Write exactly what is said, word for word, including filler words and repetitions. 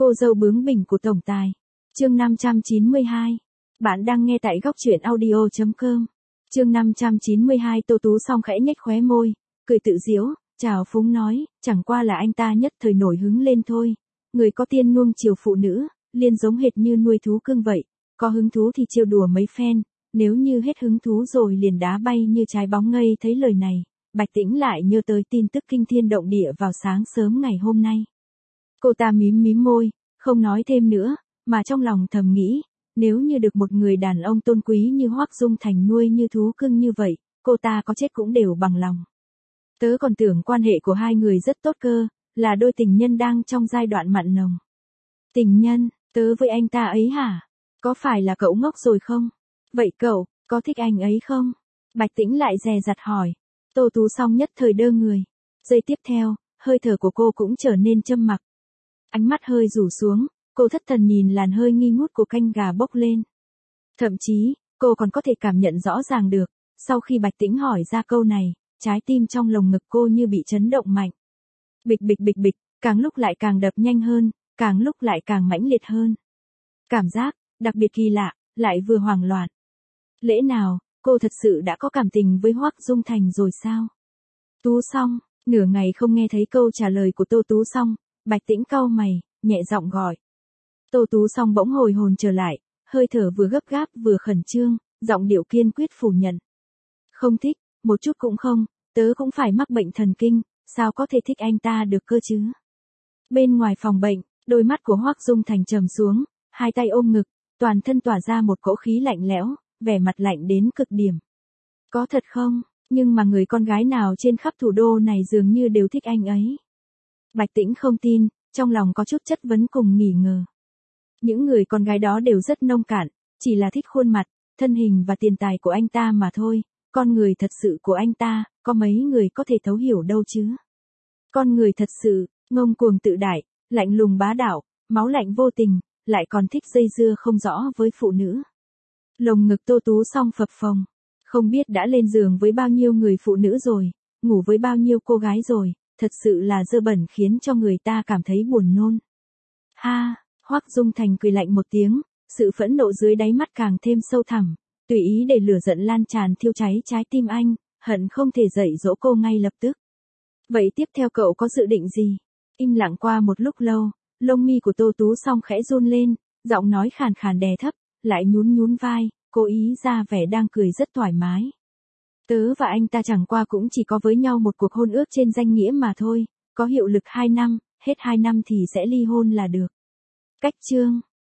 Cô dâu bướng bỉnh của tổng tài. Chương năm trăm chín mươi hai. Bạn đang nghe tại góc truyện audio chấm com. Chương năm trăm chín mươi hai. Tô Tú Song khẽ nhếch khóe môi, cười tự giễu, trào phúng nói, chẳng qua là anh ta nhất thời nổi hứng lên thôi. Người có tiên nuông chiều phụ nữ, liền giống hệt như nuôi thú cưng vậy, có hứng thú thì trêu đùa mấy phen, nếu như hết hứng thú rồi liền đá bay như trái bóng ngây. Thấy lời này, Bạch Tĩnh lại nhớ tới tin tức kinh thiên động địa vào sáng sớm ngày hôm nay. Cô ta mím mím môi, không nói thêm nữa, mà trong lòng thầm nghĩ, nếu như được một người đàn ông tôn quý như Hoắc Dung Thành nuôi như thú cưng như vậy, cô ta có chết cũng đều bằng lòng. Tớ còn tưởng quan hệ của hai người rất tốt cơ, là đôi tình nhân đang trong giai đoạn mặn nồng. Tình nhân, tớ với anh ta ấy hả? Có phải là cậu ngốc rồi không? Vậy cậu, có thích anh ấy không? Bạch Tĩnh lại dè dặt hỏi. Tô Tú Song nhất thời đơ người. Giây tiếp theo, hơi thở của cô cũng trở nên châm mặc. Ánh mắt hơi rủ xuống, cô thất thần nhìn làn hơi nghi ngút của canh gà bốc lên. Thậm chí, cô còn có thể cảm nhận rõ ràng được, sau khi Bạch Tĩnh hỏi ra câu này, trái tim trong lồng ngực cô như bị chấn động mạnh. Bịch bịch bịch bịch, càng lúc lại càng đập nhanh hơn, càng lúc lại càng mãnh liệt hơn. Cảm giác, đặc biệt kỳ lạ, lại vừa hoảng loạn. Lẽ nào, cô thật sự đã có cảm tình với Hoắc Dung Thành rồi sao? Tú Song, nửa ngày không nghe thấy câu trả lời của Tô Tú Song, Bạch Tĩnh cau mày, nhẹ giọng gọi. Tô Tú Song bỗng hồi hồn trở lại, hơi thở vừa gấp gáp vừa khẩn trương, giọng điệu kiên quyết phủ nhận. Không thích, một chút cũng không, tớ cũng phải mắc bệnh thần kinh, sao có thể thích anh ta được cơ chứ? Bên ngoài phòng bệnh, đôi mắt của Hoắc Dung Thành trầm xuống, hai tay ôm ngực, toàn thân tỏa ra một cỗ khí lạnh lẽo, vẻ mặt lạnh đến cực điểm. Có thật không? Nhưng mà người con gái nào trên khắp thủ đô này dường như đều thích anh ấy. Bạch Tĩnh không tin, trong lòng có chút chất vấn cùng nghi ngờ. Những người con gái đó đều rất nông cạn, chỉ là thích khuôn mặt, thân hình và tiền tài của anh ta mà thôi, con người thật sự của anh ta, có mấy người có thể thấu hiểu đâu chứ. Con người thật sự, ngông cuồng tự đại, lạnh lùng bá đạo, máu lạnh vô tình, lại còn thích dây dưa không rõ với phụ nữ. Lồng ngực Tô Tú Song phập phồng, không biết đã lên giường với bao nhiêu người phụ nữ rồi, ngủ với bao nhiêu cô gái rồi, thật sự là dơ bẩn khiến cho người ta cảm thấy buồn nôn. Ha, Hoắc Dung Thành cười lạnh một tiếng, sự phẫn nộ dưới đáy mắt càng thêm sâu thẳm, tùy ý để lửa giận lan tràn thiêu cháy trái tim anh, hận không thể dạy dỗ cô ngay lập tức. Vậy tiếp theo cậu có dự định gì? Im lặng qua một lúc lâu, lông mi của Tô Tú Song khẽ run lên, giọng nói khàn khàn đè thấp, lại nhún nhún vai, cố ý ra vẻ đang cười rất thoải mái. Tớ và anh ta chẳng qua cũng chỉ có với nhau một cuộc hôn ước trên danh nghĩa mà thôi, có hiệu lực hai năm, hết hai năm thì sẽ ly hôn là được. Cách chương